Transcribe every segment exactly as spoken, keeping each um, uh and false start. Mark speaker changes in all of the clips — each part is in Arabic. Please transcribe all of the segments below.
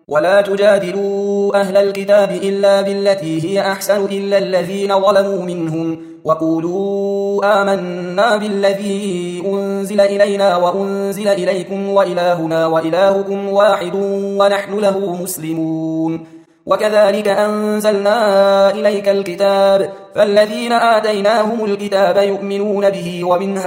Speaker 1: ولا تجادلوا أهل الكتاب إلا بالتي هي أحسن إلا الذين ظلموا منهم وقولوا آمنا بالذي أنزل إلينا وأنزل إليكم وإلهنا وإلهكم واحد ونحن له مسلمون. وكذلك أنزلنا إليك الكتاب فالذين آتيناهم الكتاب يؤمنون به ومن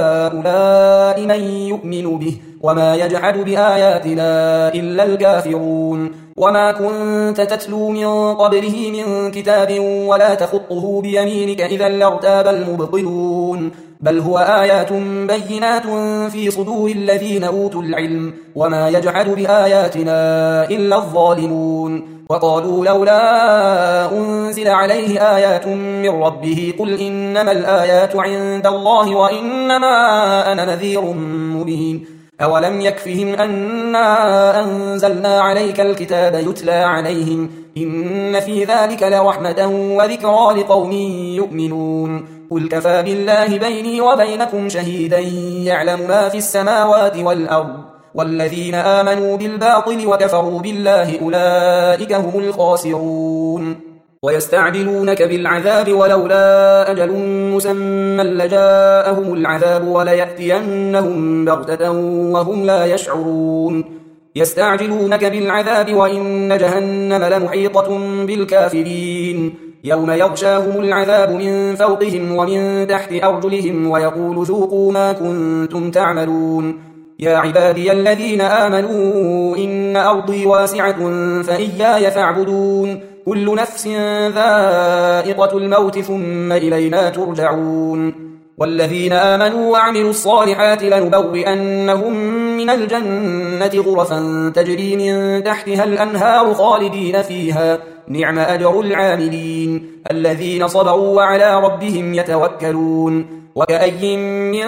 Speaker 1: هؤلاء من يؤمن به وما يجحد بآياتنا إلا الكافرون. وما كنت تتلو من قبله من كتاب ولا تخطه بيمينك إذا لارتاب المبطلون بل هو آيات بينات في صدور الذين أوتوا العلم وما يجحد بآياتنا إلا الظالمون. وقالوا لولا أنزل عليه آيات من ربه قل إنما الآيات عند الله وإنما أنا نذير مبين. أولم يكفهم أنا أنزلنا عليك الكتاب يتلى عليهم إن في ذلك لرحمة وذكرى لقوم يؤمنون. قل كفى بالله بيني وبينكم شهيدا يعلم ما في السماوات والأرض والذين آمنوا بالباطل وكفروا بالله أولئك هم الخاسرون. ويستعجلونك بالعذاب ولولا أجل مسمى لجاءهم العذاب وليأتينهم بغتة وهم لا يشعرون. يستعجلونك بالعذاب وإن جهنم لمحيطة بالكافرين يوم يغشاهم العذاب من فوقهم ومن تحت أرجلهم ويقول ذوقوا ما كنتم تعملون. يا عبادي الذين آمنوا إن أرضي واسعة فإياي فاعبدون كل نفس ذائقة الموت ثم إلينا ترجعون. والذين آمنوا وعملوا الصالحات لنبوئنهم من الجنة غرفا تجري من تحتها الأنهار خالدين فيها نعم أجر العاملين الذين صبروا وعلى ربهم يتوكلون. وكأي من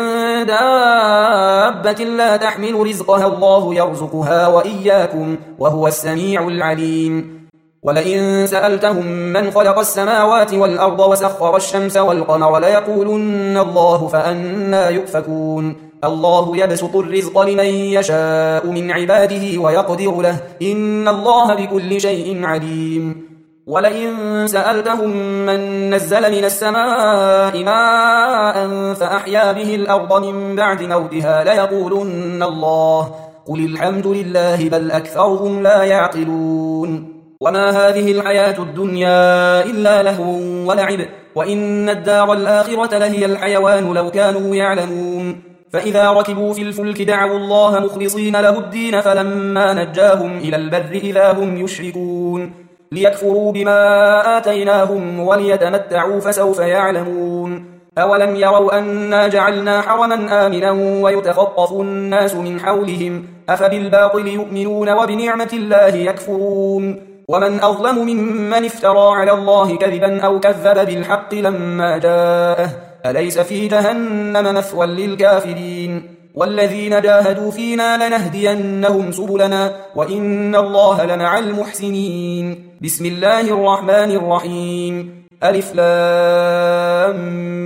Speaker 1: دابة لا تحمل رزقها الله يرزقها وإياكم وهو السميع العليم. ولئن سألتهم من خلق السماوات والأرض وسخر الشمس والقمر ليقولن الله فأنى يؤفكون. الله يبسط الرزق لمن يشاء من عباده ويقدر له إن الله بكل شيء عليم. ولئن سألتهم من نزل من السماء ماء فأحيا به الأرض من بعد موتها ليقولن الله قل الحمد لله بل أكثرهم لا يعقلون. وما هذه الحياة الدنيا إلا لهو ولعب وإن الدار الآخرة لهي الحيوان لو كانوا يعلمون. فإذا ركبوا في الفلك دعوا الله مخلصين له الدين فلما نجاهم إلى البر إذا هم يشركون ليكفروا بما آتيناهم وليتمتعوا فسوف يعلمون. أولم يروا أنا جعلنا حرما آمنا ويتخطف الناس من حولهم أفبالباطل يؤمنون وبنعمة الله يكفرون. ومن أظلم ممن افترى على الله كذبا أو كذب بالحق لما جاءه أليس في جهنم مثوى للكافرين. والذين جاهدوا فينا لنهدينهم سبلنا وإن الله لمع المحسنين. بسم الله الرحمن الرحيم ألف لام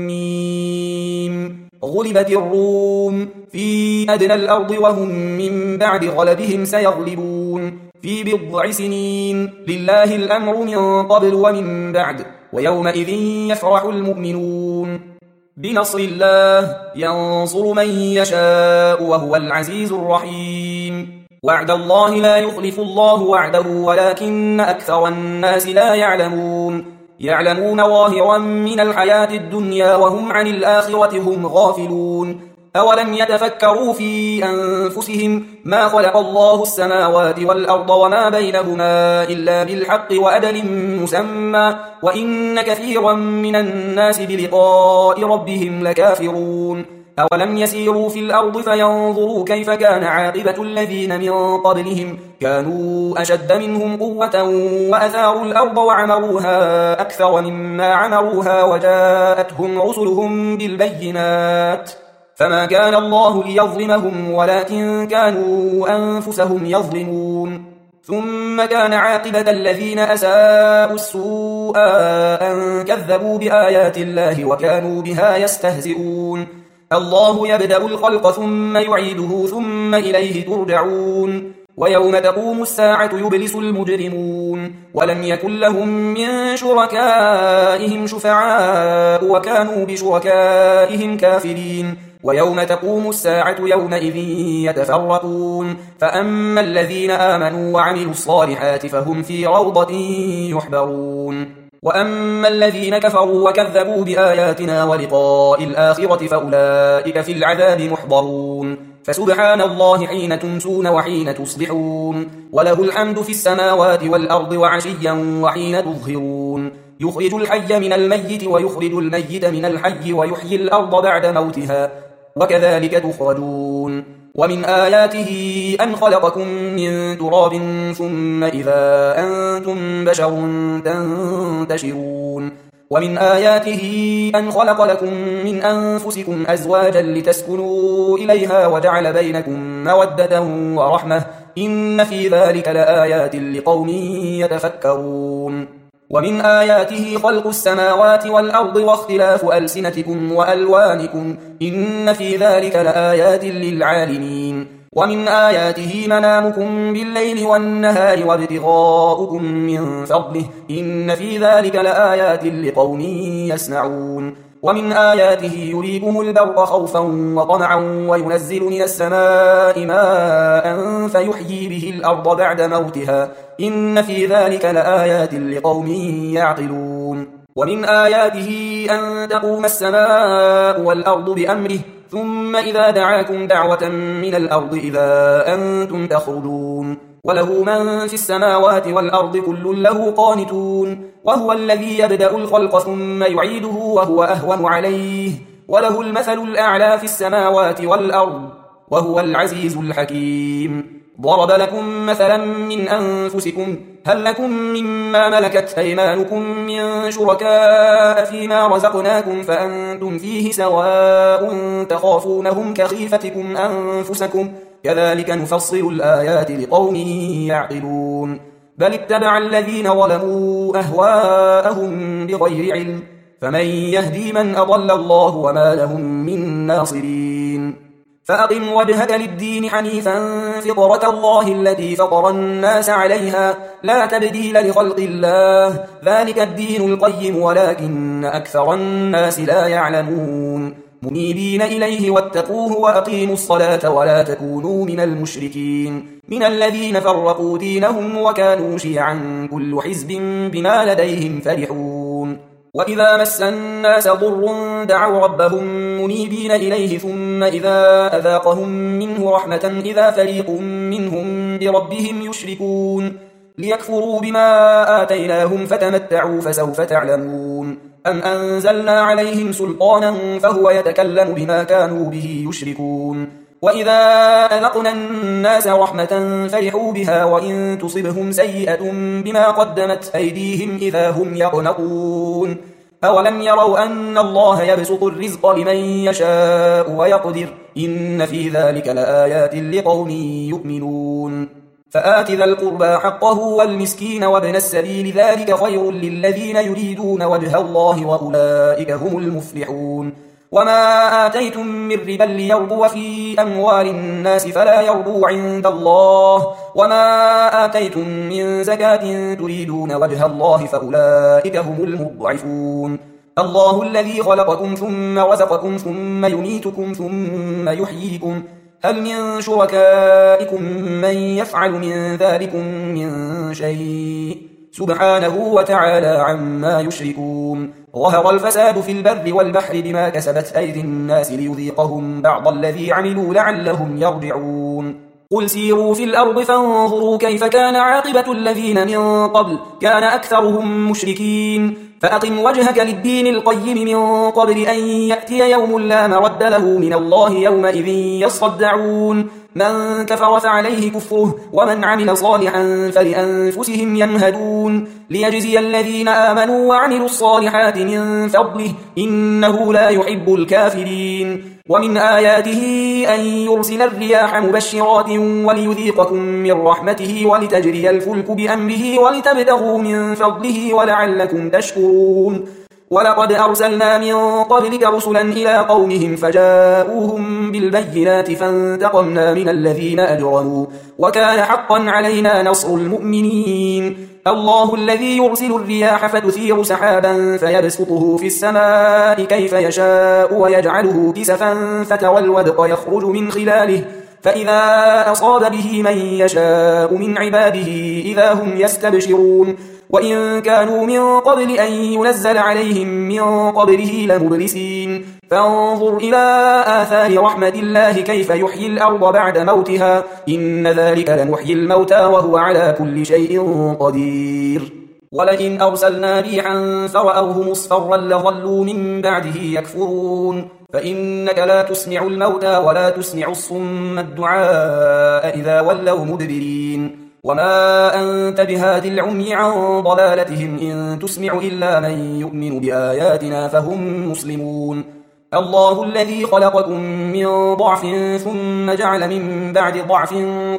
Speaker 1: ميم. غلبت الروم في أدنى الأرض وهم من بعد غلبهم سيغلبون في بضع سنين لله الأمر من قبل ومن بعد ويومئذ يفرح المؤمنون بنصر الله ينصر من يشاء وهو العزيز الرحيم. وعد الله لا يخلف الله وعده ولكن أكثر الناس لا يعلمون. يعلمون ظاهرا من الحياة الدنيا وهم عن الآخرة هم غافلون. أولم يتفكروا في أنفسهم ما خلق الله السماوات والأرض وما بينهما إلا بالحق وأجل مسمى وإن كثيرا من الناس بلقاء ربهم لكافرون. أولم يسيروا في الأرض فينظروا كيف كان عاقبة الذين من قبلهم كانوا أشد منهم قوة وأثاروا الأرض وعمروها أكثر مما عمروها وجاءتهم رسلهم بالبينات فما كان الله ليظلمهم ولكن كانوا أنفسهم يظلمون. ثم كان عاقبة الذين أساءوا السوء أن كذبوا بآيات الله وكانوا بها يستهزئون. الله يبدأ الخلق ثم يعيده ثم إليه ترجعون. ويوم تقوم الساعة يبلس المجرمون ولم يكن لهم من شركائهم شفعاء وكانوا بشركائهم كافرين ويوم تقوم الساعة يومئذ يتفرقون فأما الذين آمنوا وعملوا الصالحات فهم في روضة يحبرون وأما الذين كفروا وكذبوا بآياتنا ولقاء الآخرة فأولئك في العذاب محضرون فسبحان الله حين تمسون وحين تصبحون وله الحمد في السماوات والأرض وعشيا وحين تظهرون يخرج الحي من الميت ويخرج الميت من الحي ويحيي الأرض بعد موتها وكذلك تخرجون ومن آياته أن خلقكم من تراب ثم إذا أنتم بشر تنتشرون ومن آياته أن خلق لكم من أنفسكم أزواجا لتسكنوا إليها وجعل بينكم مودة ورحمة إن في ذلك لآيات لقوم يتفكرون ومن آياته خلق السماوات والأرض واختلاف ألسنتكم وألوانكم إن في ذلك لآيات للعالمين ومن آياته منامكم بالليل والنهار وابتغاؤكم من فضله إن في ذلك لآيات لقوم يسمعون ومن آياته يريكم البرق خوفا وطمعا وينزل من السماء ماء فيحيي به الأرض بعد موتها إن في ذلك لآيات لقوم يعقلون ومن آياته أن تقوم السماء والأرض بأمره ثم إذا دعاكم دعوة من الأرض إذا أنتم تخرجون وله من في السماوات والأرض كل له قانتون وهو الذي يبدأ الخلق ثم يعيده وهو أهون عليه وله المثل الأعلى في السماوات والأرض وهو العزيز الحكيم ضرب لكم مثلا من أنفسكم هل لكم مما ملكت أيمانكم من شركاء فيما رزقناكم فأنتم فيه سواء تخافونهم كخيفتكم أنفسكم كذلك نفصل الآيات لقوم يعقلون بل اتبع الذين ظلموا أهواءهم بغير علم فمن يهدي من أضل الله وما لهم من ناصرين فأقم وجهك للدين حنيفا فطرة الله التي فطر الناس عليها لا تبديل لخلق الله ذلك الدين القيم ولكن أكثر الناس لا يعلمون منيبين إليه واتقوه وأقيموا الصلاة ولا تكونوا من المشركين من الذين فرقوا دينهم وكانوا شيعا كل حزب بما لديهم فرحون وإذا مس الناس ضر دعوا ربهم منيبين إليه ثم إذا أذاقهم منه رحمة إذا فريق منهم بربهم يشركون ليكفروا بما آتيناهم فتمتعوا فسوف تعلمون أم أنزلنا عليهم سلطانا فهو يتكلم بما كانوا به يشركون وإذا أذقنا الناس رحمة فرحوا بها وإن تصبهم سيئة بما قدمت أيديهم إذا هم يقنطون أولم يروا أن الله يبسط الرزق لمن يشاء ويقدر إن في ذلك لآيات لقوم يؤمنون فآت ذا القربى حقه والمسكين وابن السبيل ذلك خير للذين يريدون وجه الله وأولئك هم المفلحون وما آتيتم من ربا ليربو في أموال الناس فلا يربو عند الله وما آتيتم من زكاة تريدون وجه الله فأولئك هم المضعفون الله الذي خلقكم ثم رزقكم ثم يميتكم ثم يحييكم هل من شركائكم من يفعل من ذلكم من شيء سبحانه وتعالى عما يشركون ظهر الفساد في البر والبحر بما كسبت أيدي الناس ليذيقهم بعض الذي عملوا لعلهم يرجعون قل سيروا في الأرض فانظروا كيف كان عاقبة الذين من قبل كان أكثرهم مشركين فأقم وجهك للدين القيم من قبل أن يأتي يوم لا مرد له من الله يومئذ يصدعون من كفر فعليه كفره ومن عمل صالحا فلأنفسهم يمهدون ليجزي الذين آمنوا وعملوا الصالحات من فضله إنه لا يحب الكافرين ومن آياته أن يرسل الرياح مبشرات وليذيقكم من رحمته ولتجري الفلك بأمره ولتبتغوا من فضله ولعلكم تشكرون ولقد أرسلنا من قبلك رسلا إلى قومهم فجاءوهم بالبينات فانتقمنا من الذين أجرموا وكان حقا علينا نصر المؤمنين. الله الذي يرسل الرياح فتثير سحابا فيبسطه في السماء كيف يشاء ويجعله كسفا فترى الودق يخرج من خلاله فإذا أصاب به من يشاء من عباده إذا هم يستبشرون. وإن كانوا من قبل أن ينزل عليهم من قبله لمبلسين. فانظر إلى آثار رحمة الله كيف يحيي الأرض بعد موتها إن ذلك لمحيي الموتى وهو على كل شيء قدير. ولئن أرسلنا ريحا فرأوه مصفرا لظلوا من بعده يكفرون. فإنك لا تسمع الموتى ولا تسمع الصم الدعاء إذا ولوا مدبرين. وما أنت بهاد العمي عن ضلالتهم إن تسمع إلا من يؤمن بآياتنا فهم مسلمون. الله الذي خلقكم من ضعف ثم جعل من بعد ضعف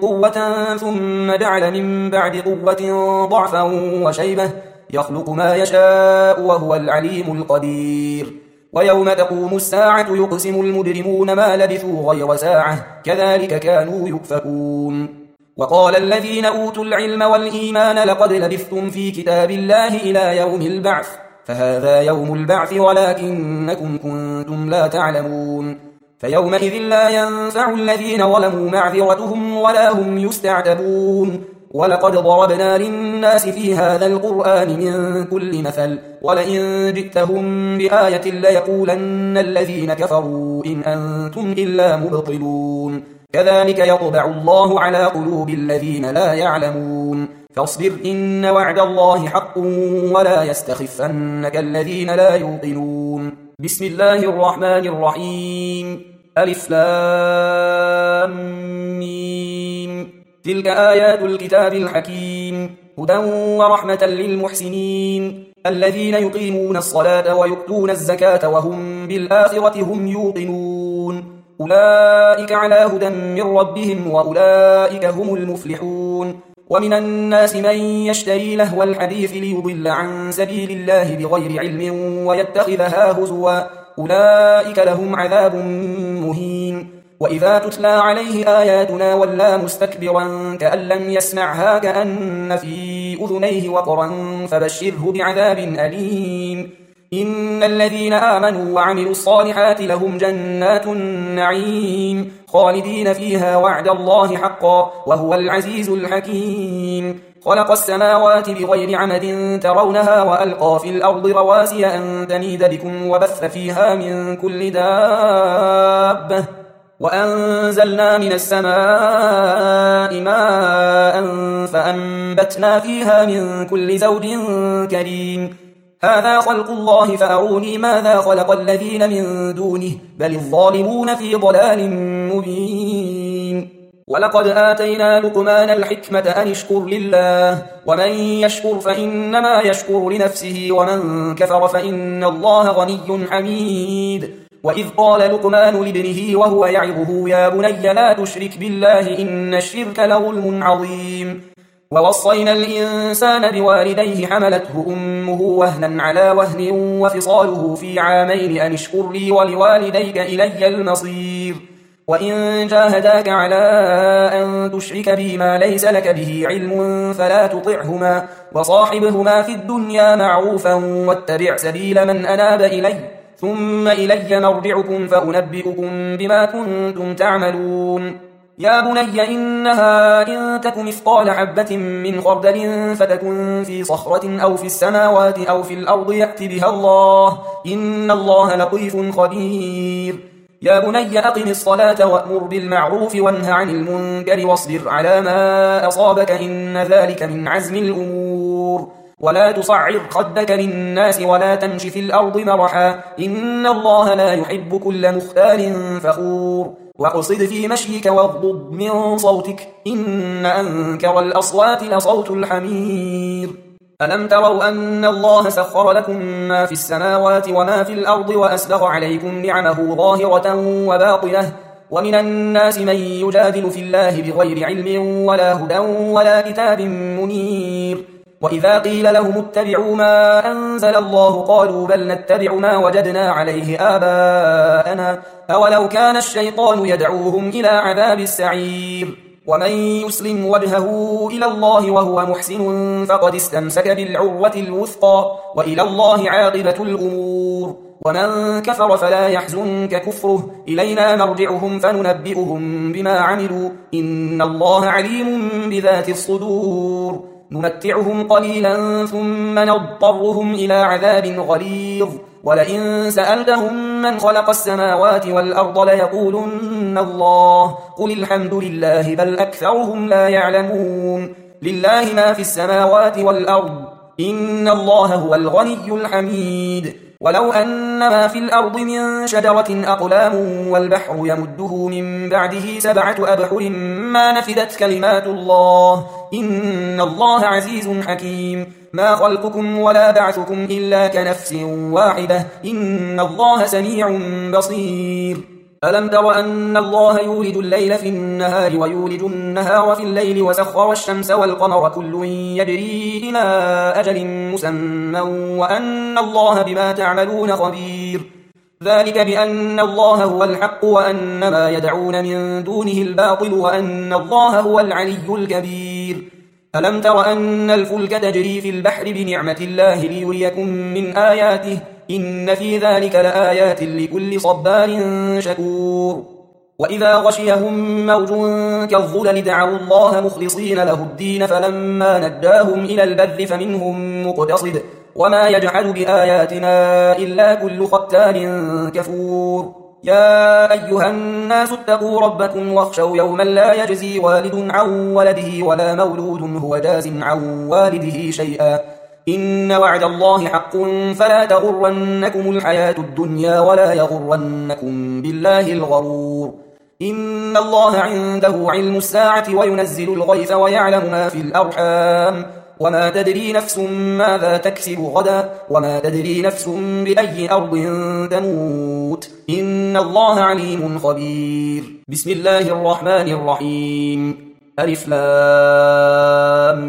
Speaker 1: قوة ثم جعل من بعد قوة ضعفا وشيبة يخلق ما يشاء وهو العليم القدير. ويوم تقوم الساعة يقسم المجرمون ما لبثوا غير ساعة كذلك كانوا يؤفكون. وقال الذين أوتوا العلم والإيمان لقد لبثتم في كتاب الله إلى يوم البعث فهذا يوم البعث ولكنكم كنتم لا تعلمون. فيومئذ لا ينفع الذين ظلموا معذرتهم ولا هم يستعتبون. ولقد ضربنا للناس في هذا القرآن من كل مثل ولئن جئتهم بآية ليقولن الذين كفروا إن أنتم إلا مبطلون. كذلك يطبع الله على قلوب الذين لا يعلمون. فاصبر إن وعد الله حق ولا يستخفنك الذين لا يوقنون. بسم الله الرحمن الرحيم. ألف لام ميم. تلك آيات الكتاب الحكيم هدى ورحمة للمحسنين الذين يقيمون الصلاة ويؤتون الزكاة وهم بالآخرة هم يوقنون. أولئك على هدى من ربهم وأولئك هم المفلحون. ومن الناس من يشتري لهو الحديث ليضل عن سبيل الله بغير علم ويتخذها هزوا أولئك لهم عذاب مهين. وإذا تتلى عليه آياتنا ولى مستكبرا كأن لم يسمعها كأن في أذنيه وقرا فبشره بعذاب أليم. إن الذين آمنوا وعملوا الصالحات لهم جنات النعيم خالدين فيها وعد الله حقا وهو العزيز الحكيم. خلق السماوات بغير عمد ترونها وألقى في الأرض رواسي أن تميد بكم وبث فيها من كل دابة وأنزلنا من السماء ماء فأنبتنا فيها من كل زوج كريم. هذا خلق الله فأروني ماذا خلق الذين من دونه بل الظالمون في ضلال مبين. ولقد آتينا لقمان الحكمة أن اشكر لله ومن يشكر فإنما يشكر لنفسه ومن كفر فإن الله غني حميد. وإذ قال لقمان لابنه وهو يعظه يا بني لا تشرك بالله إن الشرك لظلم عظيم. ووصينا الإنسان بوالديه حملته أمه وهنا على وهن وفصاله في عامين أن اشكر لي ولوالديك إلي المصير. وإن جاهداك على أن تشرك بي ما ليس لك به علم فلا تطعهما وصاحبهما في الدنيا معروفا واتبع سبيل من أناب إلي ثم إلي مرجعكم فأنبئكم بما كنتم تعملون. يا بني إنها إن تك مثقال حبة من خردل فتكن في صخرة أو في السماوات أو في الأرض يأت بها الله إن الله لطيف خبير. يا بني أقم الصلاة وأمر بالمعروف وانه عن المنكر واصبر على ما أصابك إن ذلك من عزم الأمور. ولا تصعر خدك للناس ولا تمش في الأرض مرحا إن الله لا يحب كل مختال فخور. واقصد في مشيك واغضض من صوتك إن أنكر الأصوات لصوت الحمير. ألم تروا أن الله سخر لكم ما في السماوات وما في الأرض وأسبغ عليكم نعمه ظاهرة وباطنة ومن الناس من يجادل في الله بغير علم ولا هدى ولا كتاب منير. وإذا قيل لهم اتبعوا ما أنزل الله قالوا بل نتبع ما وجدنا عليه آباءنا أولو كان الشيطان يدعوهم إلى عذاب السعير ومن يسلم وجهه إلى الله وهو محسن فقد استمسك بالعروة الوثقى وإلى الله عاقبة الأمور ومن كفر فلا يحزنك كفره إلينا مرجعهم فننبئهم بما عملوا إن الله عليم بذات الصدور نمتعهم قليلا ثم نضطرهم إلى عذاب غليظ ولئن سألتهم من خلق السماوات والأرض ليقولن الله قل الحمد لله بل أكثرهم لا يعلمون لله ما في السماوات والأرض إن الله هو الغني الحميد ولو أن ما في الأرض من شجرة أقلام والبحر يمده من بعده سبعة أبحر ما نفدت كلمات الله إن الله عزيز حكيم ما خلقكم ولا بعثكم إلا كنفس واحدة إن الله سميع بصير ألم تر أن الله يولد الليل في النهار ويولد النهار في الليل وسخر الشمس والقمر كل يجري إلى أجل مسمى وأن الله بما تعملون خبير ذلك بأن الله هو الحق وأن ما يدعون من دونه الباطل وأن الله هو العلي الكبير ألم تر أن الفلك تجري في البحر بنعمة الله ليريكم من آياته إن في ذلك لآيات لكل صبار شكور وإذا غشيهم موج كالظلل دعوا الله مخلصين له الدين فلما نجاهم إلى البر فمنهم مقتصد وما يجحد بآياتنا إلا كل ختان كفور يا أيها الناس اتقوا ربكم واخشوا يوما لا يجزي والد عن ولده ولا مولود هو جاز عن والده شيئا إن وعد الله حق فلا تغرنكم الحياة الدنيا ولا يغرنكم بالله الغرور إن الله عنده علم الساعة وينزل الغيث ويعلم ما في الأرحام وما تدري نفس ماذا تكسب غدا وما تدري نفس بأي أرض تموت إن الله عليم خبير بسم الله الرحمن الرحيم ألف لام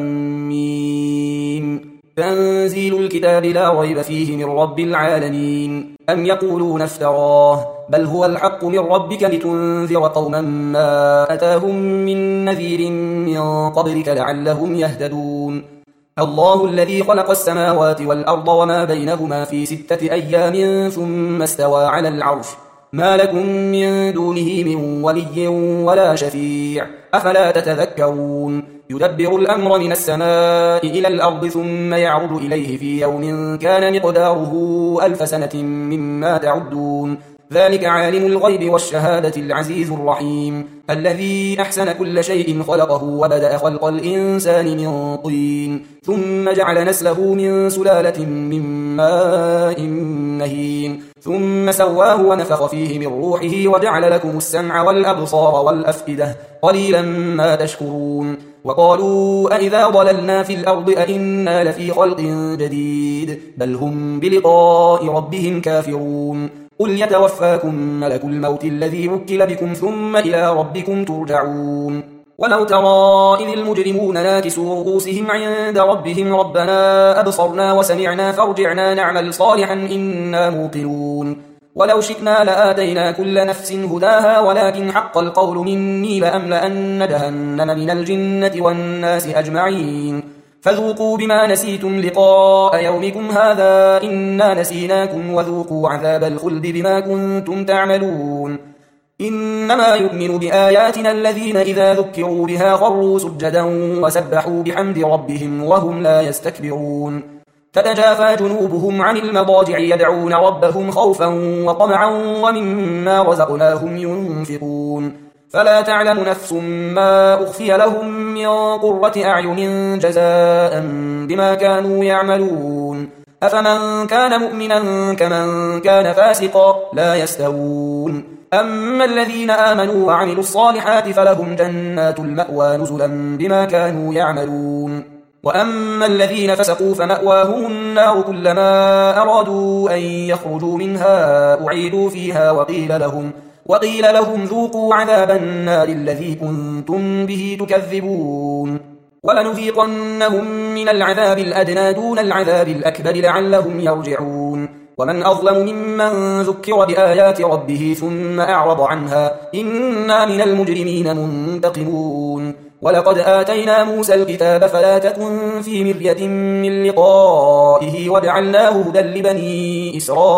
Speaker 1: ميم تنزيل الكتاب لا ريب فيه من رب العالمين أم يقولون افتراه بل هو الحق من ربك لتنذر قوما ما أتاهم من نذير من قبلك لعلهم يهتدون الله الذي خلق السماوات والأرض وما بينهما في ستة أيام ثم استوى على العرش ما لكم من دونه من ولي ولا شفيع أفلا تتذكرون يدبر الأمر من السماء إلى الأرض ثم يعرج إليه في يوم كان مقداره ألف سنة مما تعدون ذلك عالم الغيب والشهادة العزيز الرحيم الذي أحسن كل شيء خلقه وبدأ خلق الإنسان من طين ثم جعل نسله من سلالة من ماء مهين ثم سواه ونفخ فيه من روحه وجعل لكم السمع والأبصار والأفئدة قليلا ما تشكرون وقالوا أئذا ضللنا في الأرض أئنا لفي خلق جديد بل هم بلقاء ربهم كافرون قل يتوفاكم ملك الموت الذي وكل بكم ثم إلى ربكم ترجعون ولو ترى إذ المجرمون ناكسوا رؤوسهم عند ربهم ربنا أبصرنا وسمعنا فارجعنا نعمل صالحا إنا موقنون ولو شئنا لآتينا كل نفس هداها ولكن حق القول مني لأملأن جهنم من الجنة والناس أجمعين فذوقوا بما نسيتم لقاء يومكم هذا إنا نسيناكم وذوقوا عذاب الخلد بما كنتم تعملون إنما يؤمن بآياتنا الذين إذا ذكروا بها خروا سجدا وسبحوا بحمد ربهم وهم لا يستكبرون تتجافى جنوبهم عن المضاجع يدعون ربهم خوفا وطمعا ومما رزقناهم ينفقون فلا تعلم نفس ما أخفي لهم من قرة أعين جزاء بما كانوا يعملون أفمن كان مؤمنا كمن كان فاسقا لا يستوون أما الذين آمنوا وعملوا الصالحات فلهم جنات المأوى نزلا بما كانوا يعملون وأما الذين فسقوا فمأواهم النار كلما أرادوا أن يخرجوا منها أعيدوا فيها وقيل لهم وقيل لهم ذوقوا عذاب النار الذي كنتم به تكذبون ولنذيقنهم من العذاب الأدنى دون العذاب الأكبر لعلهم يرجعون ومن أظلم ممن ذكر بآيات ربه ثم أعرض عنها إنا من المجرمين منتقمون ولقد آتينا موسى الكتاب فلا تكن في مرية من لقائه وجعلناه هدى لبني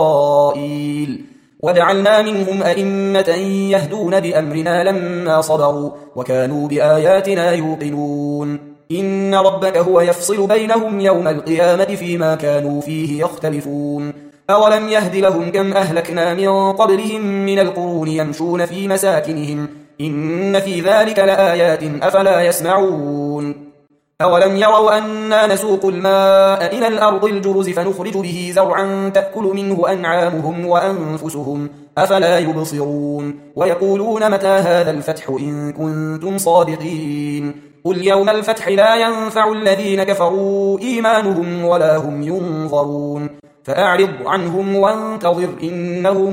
Speaker 1: إسرائيل وجعلنا منهم أئمة يهدون بأمرنا لما صبروا وكانوا بآياتنا يوقنون إن ربك هو يفصل بينهم يوم القيامة فيما كانوا فيه يختلفون أولم يهد لهم كم أهلكنا من قبلهم من القرون يمشون في مساكنهم إن في ذلك لآيات أفلا يسمعون أولم يروا أنا نسوق الماء إلى الأرض الجرز فنخرج به زرعا تأكل منه أنعامهم وأنفسهم أفلا يبصرون ويقولون متى هذا الفتح إن كنتم صادقين قل يوم الفتح لا ينفع الذين كفروا إيمانهم ولا هم ينظرون فأعرض عنهم وانتظر إنهم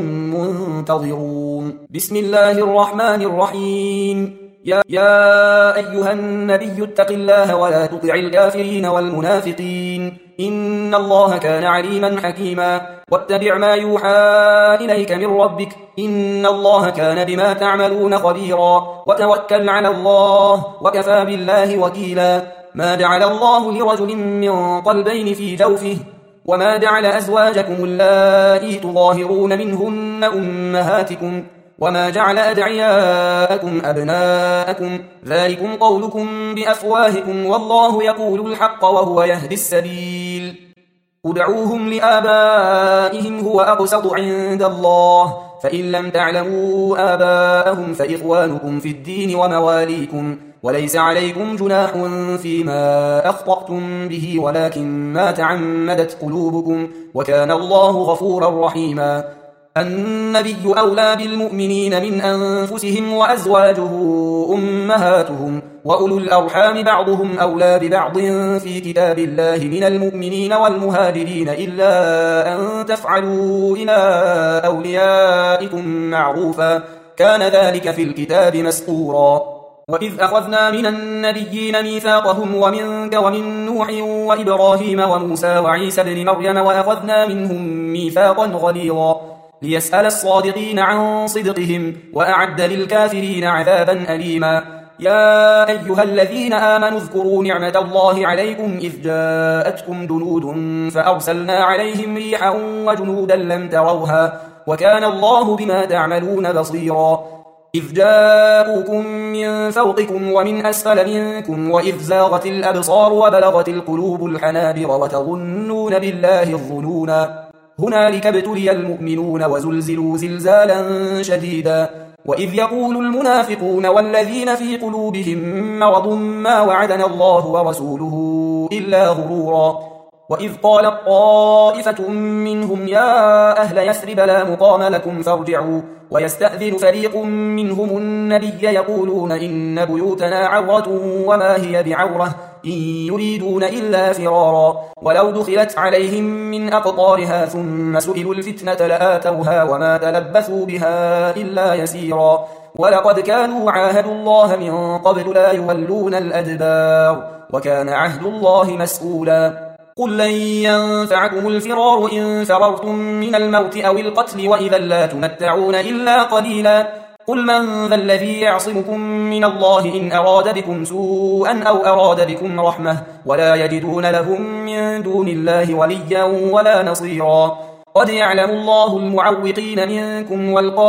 Speaker 1: منتظرون بسم الله الرحمن الرحيم يا, يا أيها النبي اتق الله ولا تطع الكافرين والمنافقين إن الله كان عليما حكيما واتبع ما يوحى إليك من ربك إن الله كان بما تعملون خبيرا وتوكل على الله وكفى بالله وكيلا ما جعل الله لرجل من قلبين في جوفه وما جعل أزواجكم اللائي تظاهرون منهن أمهاتكم وما جعل أدعياءكم أبناءكم ذلكم قولكم بأفواهكم والله يقول الحق وهو يهدي السبيل ادعوهم لآبائهم هو أقسط عند الله فإن لم تعلموا آباءهم فإخوانكم في الدين ومواليكم وليس عليكم جناح فيما أخطأتم به ولكن ما تعمدت قلوبكم وكان الله غفورا رحيما النبي أولى بالمؤمنين من أنفسهم وأزواجه أمهاتهم وأولو الأرحام بعضهم أولى ببعض في كتاب الله من المؤمنين والمهاجرين إلا أن تفعلوا إلى أوليائكم معروفا كان ذلك في الكتاب مسطورا وإذ أخذنا من النبيين ميثاقهم ومنك ومن نوح وإبراهيم وموسى وعيسى بن مريم وأخذنا منهم ميثاقا غليظا ليسأل الصادقين عن صدقهم وأعد للكافرين عذابا أليما يا أيها الذين آمنوا اذكروا نعمة الله عليكم إذ جاءتكم جنود فأرسلنا عليهم ريحا وجنودا لم تروها وكان الله بما تعملون بصيرا إذ جاءوكم من فوقكم ومن أسفل منكم وإذ زاغت الأبصار وبلغت القلوب الحناجر وتظنون بالله الظنونا هنالك ابتلي المؤمنون وزلزلوا زلزالا شديدا وإذ يقول المنافقون والذين في قلوبهم مرض ما وعدنا الله ورسوله إلا غرورا وإذ قالت طائفة منهم يا أهل يثرب لا مقام لكم فارجعوا ويستأذن فريق منهم النبي يقولون إن بيوتنا عورة وما هي بعورة إن يريدون إلا فرارا ولو دخلت عليهم من أقطارها ثم سئلوا الفتنة لآتوها وما تلبثوا بها إلا يسيرا ولقد كانوا عاهدوا الله من قبل لا يولون الأدبار وكان عهد الله مسؤولا قل لن ينفعكم الفرار إن فررتم من الموت أو القتل وإذا لا تمتعون إلا قليلا قل من ذا الذي يعصمكم من الله إن أراد بكم سوءا أو أراد بكم رحمة ولا يجدون لهم من دون الله وليا ولا نصيرا قد يعلم الله المعوقين منكم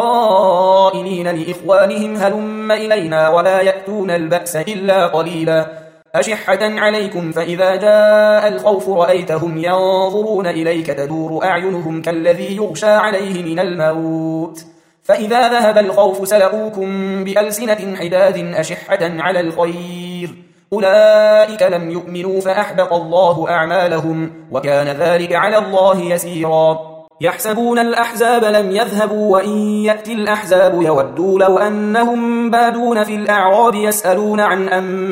Speaker 1: والقائلين لإخوانهم هلم إلينا ولا يأتون البأس إلا قليلا أشحة عليكم فإذا جاء الخوف رأيتهم ينظرون إليك تدور أعينهم كالذي يغشى عليه من الموت فإذا ذهب الخوف سلقوكم بألسنة حداد أشحة على الخير أولئك لم يؤمنوا فأحبط الله أعمالهم وكان ذلك على الله يسيرا يحسبون الأحزاب لم يذهبوا وإن يأتي الأحزاب يودوا لو أنهم بادون في الأعراب يسألون عن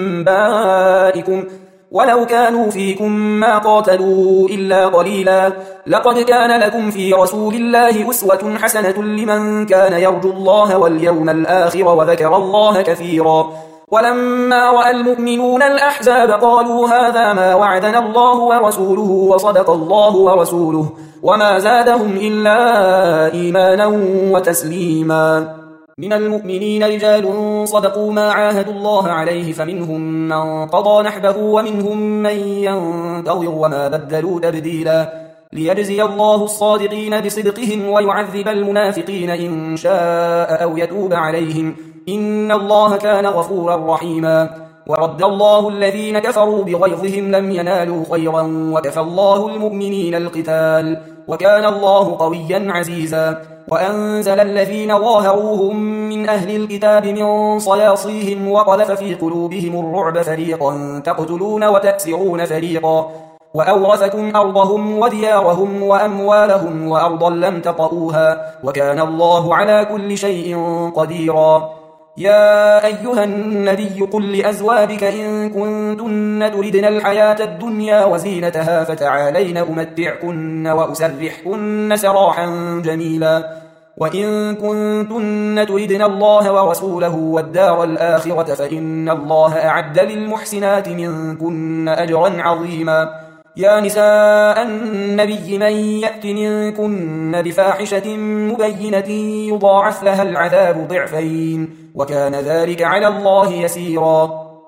Speaker 1: أنبائكم ولو كانوا فيكم ما قاتلوا إلا قليلا لقد كان لكم في رسول الله أسوة حسنة لمن كان يرجو الله واليوم الآخر وذكر الله كثيرا ولما رأى المؤمنون الأحزاب قالوا هذا ما وعدنا الله ورسوله وصدق الله ورسوله وما زادهم إلا إيمانا وتسليما. من المؤمنين رجال صدقوا ما عاهدوا الله عليه فمنهم من قضى نحبه ومنهم من ينتظر وما بدلوا تبديلا، ليجزي الله الصادقين بصدقهم ويعذب المنافقين إن شاء أو يتوب عليهم إن الله كان غفورا رحيما. ورد الله الذين كفروا بغيظهم لم ينالوا خيرا وكفى الله المؤمنين القتال وكان الله قويا عزيزا. وأنزل الذين ظاهروهم من أهل الكتاب من صياصيهم وقذف في قلوبهم الرعب فريقا تقتلون وتأسرون فريقا وأورثكم أرضهم وديارهم وأموالهم وأرضا لم تطئوها وكان الله على كل شيء قديرا. يا أيها النبي قل لأزواجك إن كنتن تردن الحياة الدنيا وزينتها فتعالين أمتعكن وأسرحكن سراحا جميلا، وإن كنتن تردن الله ورسوله والدار الآخرة فإن الله أعد للمحسنات منكن أجرا عظيما. يا نساء النبي من يأت منكن بفاحشة مبينة يضاعف لها العذاب ضعفين وكان ذلك على الله يسيرا.